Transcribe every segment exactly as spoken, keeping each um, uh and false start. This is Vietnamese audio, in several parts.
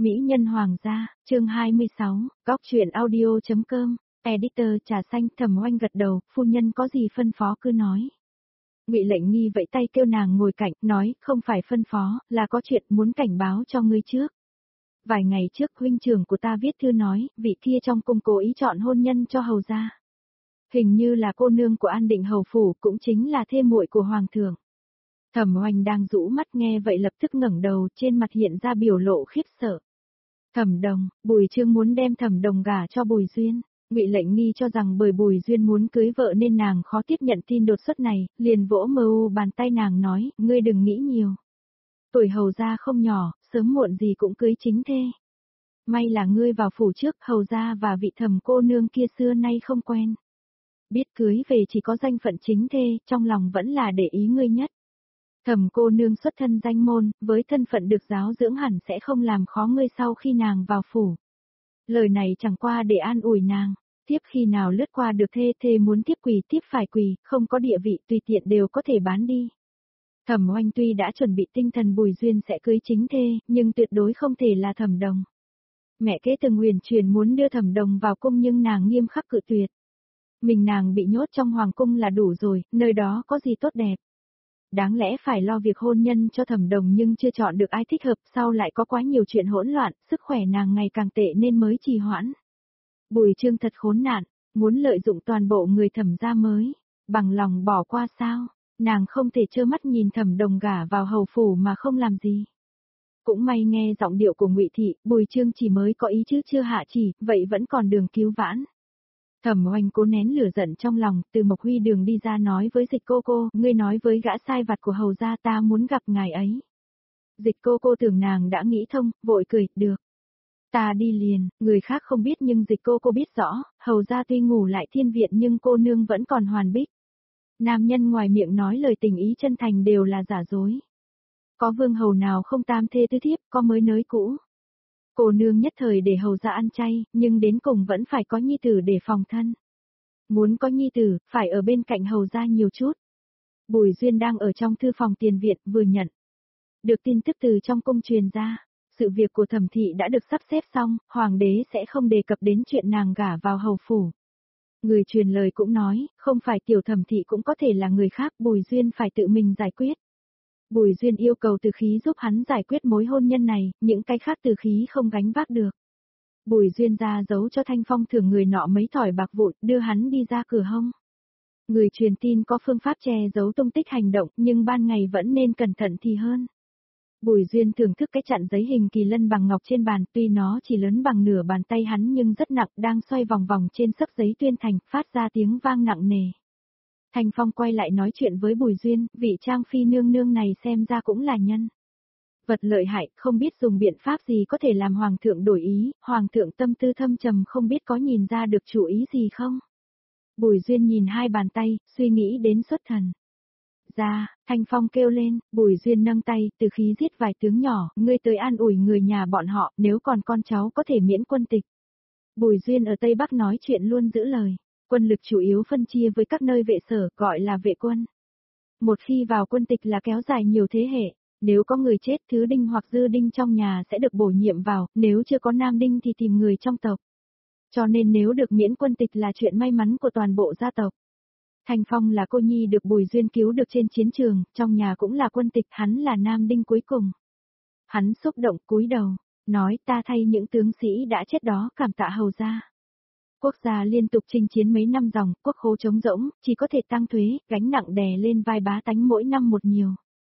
Mỹ nhân hoàng gia, chương hai mươi sáu, góc truyện audio.com, editor trà xanh. Thẩm Oanh gật đầu, phu nhân có gì phân phó cứ nói. Ngụy Lệnh Nghi vẫy tay kêu nàng ngồi cạnh, nói, không phải phân phó, là có chuyện muốn cảnh báo cho ngươi trước. Vài ngày trước huynh trưởng của ta viết thư nói, vị kia trong cung cố ý chọn hôn nhân cho hầu gia. Hình như là cô nương của An Định hầu phủ, cũng chính là thê muội của hoàng thượng. Thẩm Oanh đang rũ mắt nghe vậy lập tức ngẩng đầu, trên mặt hiện ra biểu lộ khiếp sợ. Thẩm Đồng, Bùi Chương muốn đem Thẩm Đồng gả cho Bùi Duyên. Ngụy Lệnh Nghi cho rằng bởi Bùi Duyên muốn cưới vợ nên nàng khó tiếp nhận tin đột xuất này, liền vỗ mờ u bàn tay nàng nói, ngươi đừng nghĩ nhiều. Tuổi hầu gia không nhỏ, sớm muộn gì cũng cưới chính thê. May là ngươi vào phủ trước, hầu gia và vị thẩm cô nương kia xưa nay không quen. Biết cưới về chỉ có danh phận chính thê, trong lòng vẫn là để ý ngươi nhất. Thẩm cô nương xuất thân danh môn, với thân phận được giáo dưỡng hẳn sẽ không làm khó ngươi sau khi nàng vào phủ. Lời này chẳng qua để an ủi nàng, tiếp khi nào lướt qua được thê thê muốn tiếp quỳ tiếp phải quỳ, không có địa vị tùy tiện đều có thể bán đi. Thẩm Oanh tuy đã chuẩn bị tinh thần Bùi Duyên sẽ cưới chính thê, nhưng tuyệt đối không thể là Thẩm Đồng. Mẹ kế từng huyền truyền muốn đưa Thẩm Đồng vào cung nhưng nàng nghiêm khắc cự tuyệt. Mình nàng bị nhốt trong hoàng cung là đủ rồi, nơi đó có gì tốt đẹp. Đáng lẽ phải lo việc hôn nhân cho Thẩm Đồng nhưng chưa chọn được ai thích hợp, sau lại có quá nhiều chuyện hỗn loạn, sức khỏe nàng ngày càng tệ nên mới trì hoãn. Bùi Chương thật khốn nạn, muốn lợi dụng toàn bộ người Thẩm gia mới, bằng lòng bỏ qua sao, nàng không thể trơ mắt nhìn Thẩm Đồng gả vào hầu phủ mà không làm gì. Cũng may nghe giọng điệu của Ngụy Thị, Bùi Chương chỉ mới có ý chứ chưa hạ chỉ, vậy vẫn còn đường cứu vãn. Thẩm Oanh cố nén lửa giận trong lòng, từ Mộc Huy đường đi ra nói với Dịch cô cô, ngươi nói với gã sai vặt của hầu gia ta muốn gặp ngài ấy. Dịch cô cô tưởng nàng đã nghĩ thông, vội cười, được. Ta đi liền, người khác không biết nhưng Dịch cô cô biết rõ, hầu gia tuy ngủ lại thiên viện nhưng cô nương vẫn còn hoàn bích. Nam nhân ngoài miệng nói lời tình ý chân thành đều là giả dối. Có vương hầu nào không tam thê tứ thiếp, có mới nới cũ. Cô nương nhất thời để hầu gia ăn chay, nhưng đến cùng vẫn phải có nhi tử để phòng thân. Muốn có nhi tử, phải ở bên cạnh hầu gia nhiều chút. Bùi Duyên đang ở trong thư phòng tiền viện, vừa nhận. Được tin tức từ trong cung truyền ra, sự việc của Thẩm thị đã được sắp xếp xong, hoàng đế sẽ không đề cập đến chuyện nàng gả vào hầu phủ. Người truyền lời cũng nói, không phải tiểu Thẩm thị cũng có thể là người khác, Bùi Duyên phải tự mình giải quyết. Bùi Duyên yêu cầu Từ Khí giúp hắn giải quyết mối hôn nhân này, những cái khác Từ Khí không gánh vác được. Bùi Duyên ra giấu cho Thanh Phong thưởng người nọ mấy thỏi bạc vụn, đưa hắn đi ra cửa hông. Người truyền tin có phương pháp che giấu tung tích hành động, nhưng ban ngày vẫn nên cẩn thận thì hơn. Bùi Duyên thưởng thức cái chặn giấy hình kỳ lân bằng ngọc trên bàn, tuy nó chỉ lớn bằng nửa bàn tay hắn nhưng rất nặng, đang xoay vòng vòng trên sấp giấy tuyên thành, phát ra tiếng vang nặng nề. Thanh Phong quay lại nói chuyện với Bùi Duyên, vị Trang Phi nương nương này xem ra cũng là nhân vật lợi hại, không biết dùng biện pháp gì có thể làm hoàng thượng đổi ý, hoàng thượng tâm tư thâm trầm không biết có nhìn ra được chủ ý gì không. Bùi Duyên nhìn hai bàn tay, suy nghĩ đến xuất thần. Ra, Thanh Phong kêu lên, Bùi Duyên nâng tay, Từ Khí giết vài tướng nhỏ, ngươi tới an ủi người nhà bọn họ, nếu còn con cháu có thể miễn quân tịch. Bùi Duyên ở Tây Bắc nói chuyện luôn giữ lời. Quân lực chủ yếu phân chia với các nơi vệ sở, gọi là vệ quân. Một khi vào quân tịch là kéo dài nhiều thế hệ, nếu có người chết thứ đinh hoặc dư đinh trong nhà sẽ được bổ nhiệm vào, nếu chưa có nam đinh thì tìm người trong tộc. Cho nên nếu được miễn quân tịch là chuyện may mắn của toàn bộ gia tộc. Thanh Phong là cô nhi được Bùi Duyên cứu được trên chiến trường, trong nhà cũng là quân tịch, hắn là nam đinh cuối cùng. Hắn xúc động cúi đầu, nói ta thay những tướng sĩ đã chết đó cảm tạ hầu gia. Quốc gia liên tục chinh chiến mấy năm dòng, quốc khố trống rỗng, chỉ có thể tăng thuế, gánh nặng đè lên vai bá tánh mỗi năm một nhiều.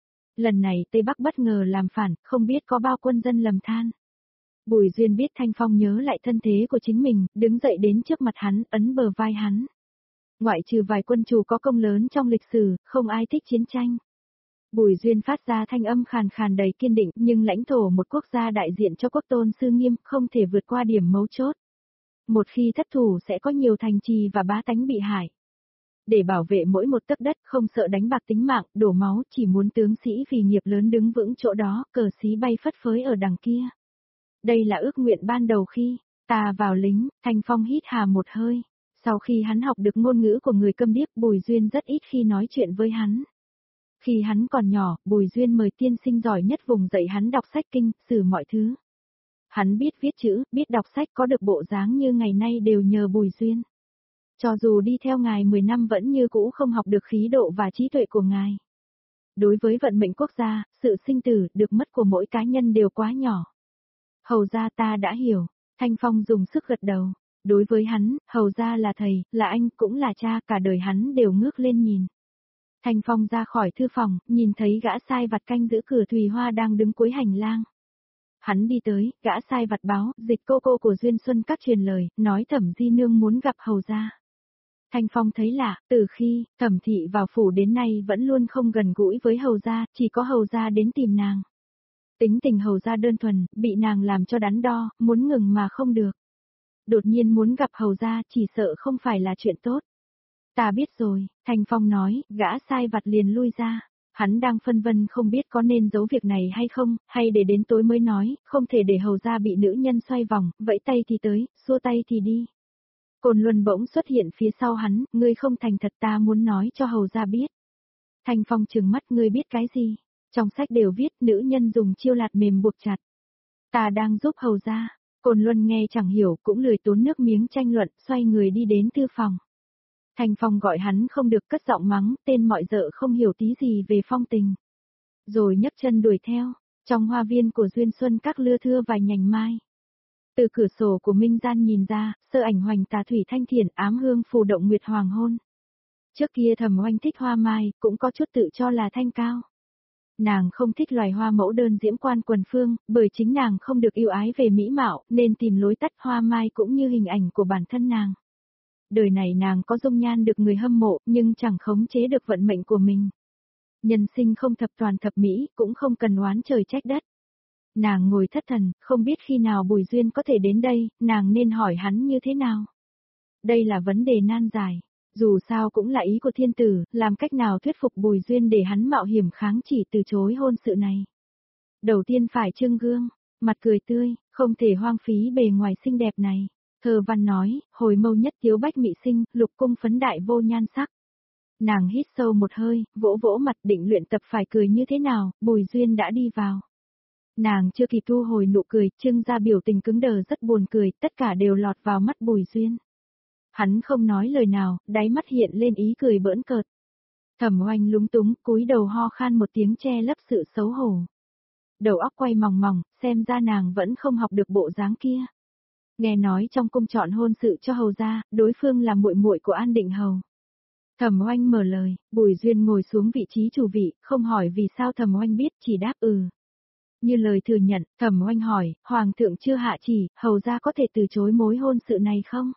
Lần này Tây Bắc bất ngờ làm phản, không biết có bao quân dân lầm than. Bùi Duyên biết Thanh Phong nhớ lại thân thế của chính mình, đứng dậy đến trước mặt hắn, ấn bờ vai hắn. Ngoại trừ vài quân chủ có công lớn trong lịch sử, không ai thích chiến tranh. Bùi Duyên phát ra thanh âm khàn khàn đầy kiên định, nhưng lãnh thổ một quốc gia đại diện cho quốc tôn sư nghiêm, không thể vượt qua điểm mấu chốt. Một khi thất thủ sẽ có nhiều thành trì và bá tánh bị hại. Để bảo vệ mỗi một tấc đất không sợ đánh bạc tính mạng, đổ máu, chỉ muốn tướng sĩ vì nghiệp lớn đứng vững chỗ đó, cờ xí bay phất phới ở đằng kia. Đây là ước nguyện ban đầu khi ta vào lính. Thanh Phong hít hà một hơi. Sau khi hắn học được ngôn ngữ của người câm điếc, Bùi Duyên rất ít khi nói chuyện với hắn. Khi hắn còn nhỏ, Bùi Duyên mời tiên sinh giỏi nhất vùng dạy hắn đọc sách kinh, sử mọi thứ. Hắn biết viết chữ, biết đọc sách, có được bộ dáng như ngày nay đều nhờ Bùi Duyên. Cho dù đi theo ngài mười năm vẫn như cũ không học được khí độ và trí tuệ của ngài. Đối với vận mệnh quốc gia, sự sinh tử, được mất của mỗi cá nhân đều quá nhỏ. Hầu gia ta đã hiểu, Thanh Phong dùng sức gật đầu. Đối với hắn, hầu gia là thầy, là anh, cũng là cha, cả đời hắn đều ngước lên nhìn. Thanh Phong ra khỏi thư phòng, nhìn thấy gã sai vặt canh giữ cửa Thùy Hoa đang đứng cuối hành lang. Hắn đi tới, gã sai vặt báo, Dịch cô cô của Duyên Xuân Các truyền lời, nói Thẩm di nương muốn gặp hầu gia. Thanh Phong thấy lạ, từ khi Thẩm thị vào phủ đến nay vẫn luôn không gần gũi với hầu gia, chỉ có hầu gia đến tìm nàng. Tính tình hầu gia đơn thuần, bị nàng làm cho đắn đo, muốn ngừng mà không được. Đột nhiên muốn gặp hầu gia, chỉ sợ không phải là chuyện tốt. Ta biết rồi, Thanh Phong nói, gã sai vặt liền lui ra. Hắn đang phân vân không biết có nên giấu việc này hay không, hay để đến tối mới nói, không thể để hầu gia bị nữ nhân xoay vòng, vẫy tay thì tới, xua tay thì đi. Côn Luân bỗng xuất hiện phía sau hắn, ngươi không thành thật, ta muốn nói cho hầu gia biết. Thanh Phong trừng mắt, ngươi biết cái gì? Trong sách đều viết nữ nhân dùng chiêu lạt mềm buộc chặt. Ta đang giúp hầu gia. Côn Luân nghe chẳng hiểu, cũng lười tốn nước miếng tranh luận, xoay người đi đến thư phòng. Thanh Phong gọi hắn không được, cất giọng mắng, tên mọi dợ không hiểu tí gì về phong tình. Rồi nhấc chân đuổi theo, trong hoa viên của Duyên Xuân Các lưa thưa vài nhành mai. Từ cửa sổ của Minh Gian nhìn ra, sơ ảnh hoành tà thủy thanh thiền, ám hương phù động nguyệt hoàng hôn. Trước kia Thẩm Oanh thích hoa mai, cũng có chút tự cho là thanh cao. Nàng không thích loài hoa mẫu đơn diễm quan quần phương, bởi chính nàng không được yêu ái về mỹ mạo, nên tìm lối tắt hoa mai cũng như hình ảnh của bản thân nàng. Đời này nàng có dung nhan được người hâm mộ, nhưng chẳng khống chế được vận mệnh của mình. Nhân sinh không thập toàn thập mỹ, cũng không cần oán trời trách đất. Nàng ngồi thất thần, không biết khi nào Bùi Duyên có thể đến đây, nàng nên hỏi hắn như thế nào. Đây là vấn đề nan giải. Dù sao cũng là ý của thiên tử, làm cách nào thuyết phục Bùi Duyên để hắn mạo hiểm kháng chỉ từ chối hôn sự này. Đầu tiên phải trưng gương, mặt cười tươi, không thể hoang phí bề ngoài xinh đẹp này. Thơ văn nói, hồi mâu nhất tiếu bách mị sinh, lục cung phấn đại vô nhan sắc. Nàng hít sâu một hơi, vỗ vỗ mặt định luyện tập phải cười như thế nào, Bùi Duyên đã đi vào. Nàng chưa kịp thu hồi nụ cười, trưng ra biểu tình cứng đờ rất buồn cười, tất cả đều lọt vào mắt Bùi Duyên. Hắn không nói lời nào, đáy mắt hiện lên ý cười bỡn cợt. Thẩm Oanh lúng túng, cúi đầu ho khan một tiếng che lấp sự xấu hổ. Đầu óc quay mòng mòng, xem ra nàng vẫn không học được bộ dáng kia. Nghe nói trong cung chọn hôn sự cho hầu gia, đối phương là muội muội của An Định Hầu. Thẩm Oanh mở lời, Bùi Duyên ngồi xuống vị trí chủ vị, không hỏi vì sao Thẩm Oanh biết, chỉ đáp ừ. Như lời thừa nhận, Thẩm Oanh hỏi, Hoàng thượng chưa hạ chỉ, hầu gia có thể từ chối mối hôn sự này không?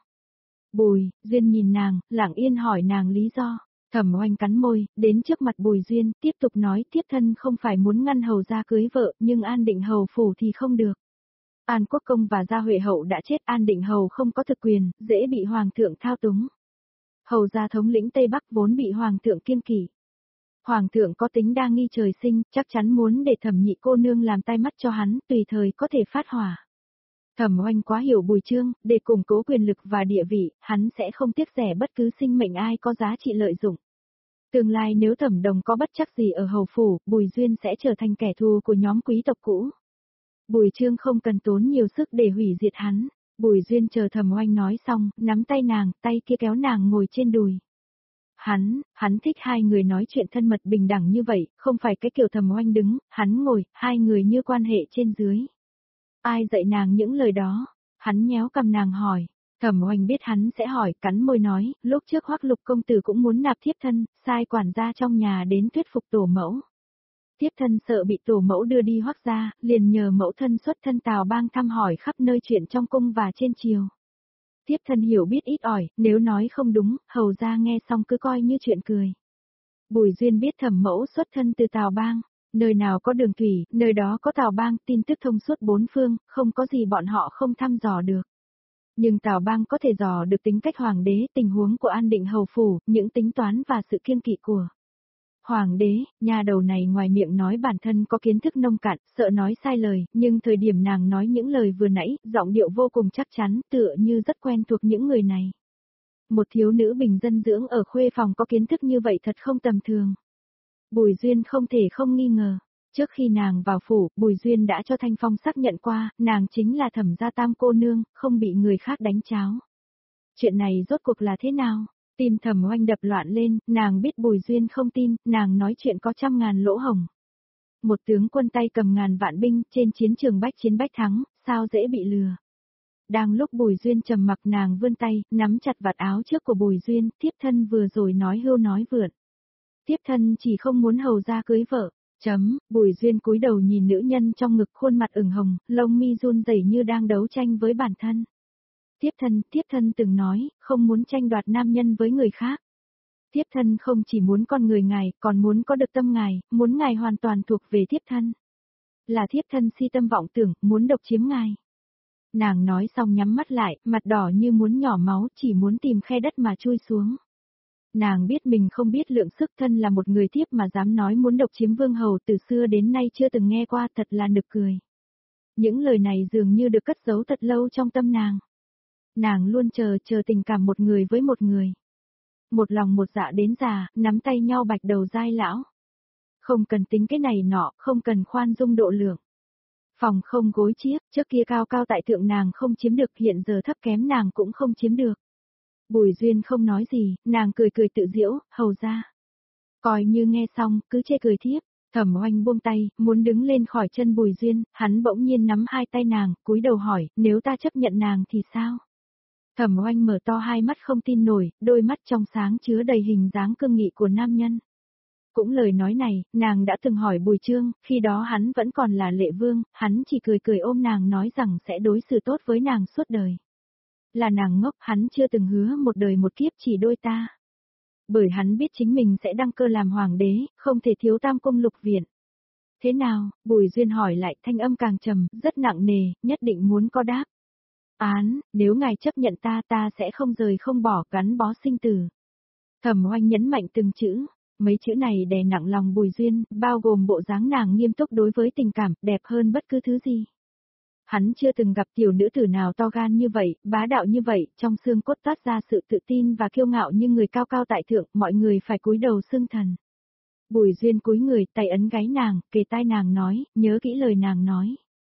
Bùi Duyên nhìn nàng, lặng yên hỏi nàng lý do. Thẩm Oanh cắn môi, đến trước mặt Bùi Duyên, tiếp tục nói, thiếp thân không phải muốn ngăn hầu gia cưới vợ, nhưng An Định Hầu phủ thì không được. An Quốc Công và Gia Huệ Hậu đã chết, An Định Hầu không có thực quyền, dễ bị Hoàng thượng thao túng. Hầu gia thống lĩnh Tây Bắc vốn bị Hoàng thượng kiêng kỵ. Hoàng thượng có tính đa nghi trời sinh, chắc chắn muốn để Thẩm nhị cô nương làm tai mắt cho hắn, tùy thời có thể phát hỏa. Thẩm Oanh quá hiểu Bùi Chương, để củng cố quyền lực và địa vị, hắn sẽ không tiếc rẻ bất cứ sinh mệnh ai có giá trị lợi dụng. Tương lai nếu Thẩm Đồng có bất chắc gì ở hầu phủ, Bùi Duyên sẽ trở thành kẻ thù của nhóm quý tộc cũ. Bùi Chương không cần tốn nhiều sức để hủy diệt hắn. Bùi Duyên chờ Thẩm Oanh nói xong, nắm tay nàng, tay kia kéo nàng ngồi trên đùi. Hắn, hắn thích hai người nói chuyện thân mật bình đẳng như vậy, không phải cái kiểu Thẩm Oanh đứng, hắn ngồi, hai người như quan hệ trên dưới. Ai dạy nàng những lời đó? Hắn nhéo cầm nàng hỏi. Thẩm Oanh biết hắn sẽ hỏi, cắn môi nói, lúc trước Hoắc Lục công tử cũng muốn nạp thiếp thân, sai quản gia trong nhà đến thuyết phục tổ mẫu. Thiếp thân sợ bị tổ mẫu đưa đi Hoắc gia, liền nhờ mẫu thân xuất thân Tào Bang thăm hỏi khắp nơi chuyện trong cung và trên triều. Thiếp thân hiểu biết ít ỏi, nếu nói không đúng, hầu gia nghe xong cứ coi như chuyện cười. Bùi Duyên biết Thẩm mẫu xuất thân từ Tào Bang. Nơi nào có đường thủy, nơi đó có Tào Bang, tin tức thông suốt bốn phương, không có gì bọn họ không thăm dò được. Nhưng Tào Bang có thể dò được tính cách hoàng đế, tình huống của An Định Hầu phủ, những tính toán và sự kiêng kỵ của hoàng đế. Nhà đầu này ngoài miệng nói bản thân có kiến thức nông cạn, sợ nói sai lời, nhưng thời điểm nàng nói những lời vừa nãy, giọng điệu vô cùng chắc chắn, tựa như rất quen thuộc những người này. Một thiếu nữ bình dân dưỡng ở khuê phòng có kiến thức như vậy thật không tầm thường. Bùi Duyên không thể không nghi ngờ. Trước khi nàng vào phủ, Bùi Duyên đã cho Thanh Phong xác nhận qua, nàng chính là Thẩm gia tam cô nương, không bị người khác đánh cháo. Chuyện này rốt cuộc là thế nào? Tim Thẩm Oanh đập loạn lên, nàng biết Bùi Duyên không tin, nàng nói chuyện có trăm ngàn lỗ hổng. Một tướng quân tay cầm ngàn vạn binh, trên chiến trường bách chiến bách thắng, sao dễ bị lừa. Đang lúc Bùi Duyên trầm mặc, nàng vươn tay, nắm chặt vạt áo trước của Bùi Duyên, thiếp thân vừa rồi nói hưu nói vượn. Thiếp thân chỉ không muốn hầu ra cưới vợ. Chấm, Bùi Duyên cúi đầu nhìn nữ nhân trong ngực, khuôn mặt ửng hồng, lông mi run rẩy như đang đấu tranh với bản thân. Thiếp thân, thiếp thân từng nói, không muốn tranh đoạt nam nhân với người khác. Thiếp thân không chỉ muốn con người ngài, còn muốn có được tâm ngài, muốn ngài hoàn toàn thuộc về thiếp thân. Là thiếp thân si tâm vọng tưởng, muốn độc chiếm ngài. Nàng nói xong nhắm mắt lại, mặt đỏ như muốn nhỏ máu, chỉ muốn tìm khe đất mà chui xuống. Nàng biết mình không biết lượng sức, thân là một người thiếp mà dám nói muốn độc chiếm vương hầu, từ xưa đến nay chưa từng nghe qua, thật là nực cười. Những lời này dường như được cất giấu thật lâu trong tâm nàng. Nàng luôn chờ, chờ tình cảm một người với một người. Một lòng một dạ đến già, nắm tay nhau bạch đầu dai lão. Không cần tính cái này nọ, không cần khoan dung độ lượng. Phòng không gối chiếc, trước kia cao cao tại thượng nàng không chiếm được, hiện giờ thấp kém nàng cũng không chiếm được. Bùi Duyên không nói gì, nàng cười cười tự giễu, hầu ra. Coi như nghe xong, cứ chê cười thiếp. Thẩm Oanh buông tay, muốn đứng lên khỏi chân Bùi Duyên, hắn bỗng nhiên nắm hai tay nàng, cúi đầu hỏi, nếu ta chấp nhận nàng thì sao? Thẩm Oanh mở to hai mắt không tin nổi, đôi mắt trong sáng chứa đầy hình dáng cương nghị của nam nhân. Cũng lời nói này, nàng đã từng hỏi Bùi Trương, khi đó hắn vẫn còn là lệ vương, hắn chỉ cười cười ôm nàng nói rằng sẽ đối xử tốt với nàng suốt đời. Là nàng ngốc, hắn chưa từng hứa một đời một kiếp chỉ đôi ta. Bởi hắn biết chính mình sẽ đăng cơ làm hoàng đế, không thể thiếu tam cung lục viện. Thế nào, Bùi Duyên hỏi lại, thanh âm càng trầm, rất nặng nề, nhất định muốn có đáp. Án, nếu ngài chấp nhận ta ta sẽ không rời không bỏ, gắn bó sinh tử. Thẩm Oanh nhấn mạnh từng chữ, mấy chữ này đè nặng lòng Bùi Duyên, bao gồm bộ dáng nàng nghiêm túc đối với tình cảm, đẹp hơn bất cứ thứ gì. Hắn chưa từng gặp tiểu nữ tử nào to gan như vậy, bá đạo như vậy, trong xương cốt toát ra sự tự tin và kiêu ngạo như người cao cao tại thượng, mọi người phải cúi đầu xưng thần. Bùi Duyên cúi người, tay ấn gáy nàng, kề tai nàng nói, nhớ kỹ lời nàng nói.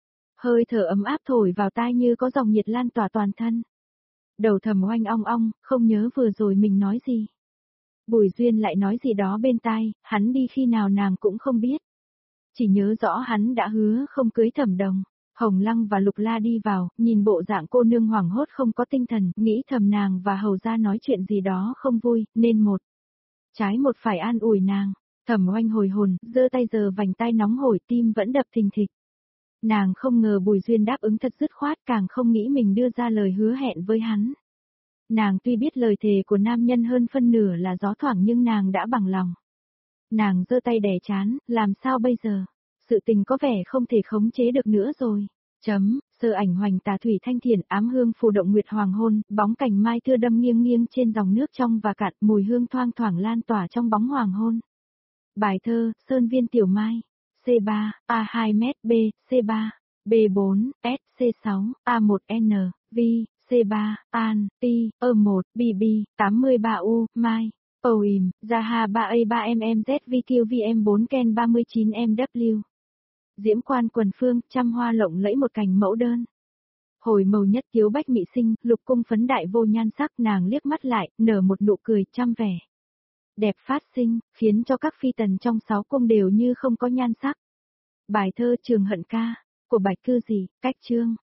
Hơi thở ấm áp thổi vào tai như có dòng nhiệt lan tỏa toàn thân. Đầu Thẩm Oanh ong ong, không nhớ vừa rồi mình nói gì. Bùi Duyên lại nói gì đó bên tai, hắn đi khi nào nàng cũng không biết. Chỉ nhớ rõ hắn đã hứa không cưới Thẩm Đồng. Hồng Lăng và Lục La đi vào, nhìn bộ dạng cô nương hoảng hốt không có tinh thần, nghĩ thầm nàng và hầu ra nói chuyện gì đó không vui, nên một trái một phải an ủi nàng. Thẩm Oanh hồi hồn, giơ tay giờ vành tai nóng hổi, tim vẫn đập thình thịch. Nàng không ngờ Bùi Duyên đáp ứng thật dứt khoát, càng không nghĩ mình đưa ra lời hứa hẹn với hắn. Nàng tuy biết lời thề của nam nhân hơn phân nửa là gió thoảng nhưng nàng đã bằng lòng. Nàng giơ tay đè chán, làm sao bây giờ? Sự tình có vẻ không thể khống chế được nữa rồi. Chấm, sơ ảnh hoành tà thủy thanh thiền, ám hương phù động nguyệt hoàng hôn, bóng cành mai thưa đâm nghiêng nghiêng trên dòng nước trong và cạn, mùi hương thoang thoảng lan tỏa trong bóng hoàng hôn. Bài thơ, Sơn Viên Tiểu Mai, C ba, A hai mét, B, C ba, B bốn, S, C sáu, A một N, V, C ba, An, T, E một, B B, tám mươi ba U, Mai. Poem, Zaha ba A ba M M Z V Q V M bốn Ken ba mươi chín M W. Diễm quan quần phương, trăm hoa lộng lẫy một cành mẫu đơn. Hồi màu nhất tiếu bách mị sinh, lục cung phấn đại vô nhan sắc, nàng liếc mắt lại, nở một nụ cười trăm vẻ. Đẹp phát sinh, khiến cho các phi tần trong sáu cung đều như không có nhan sắc. Bài thơ Trường Hận Ca, của Bạch Cư Dì, cách chương.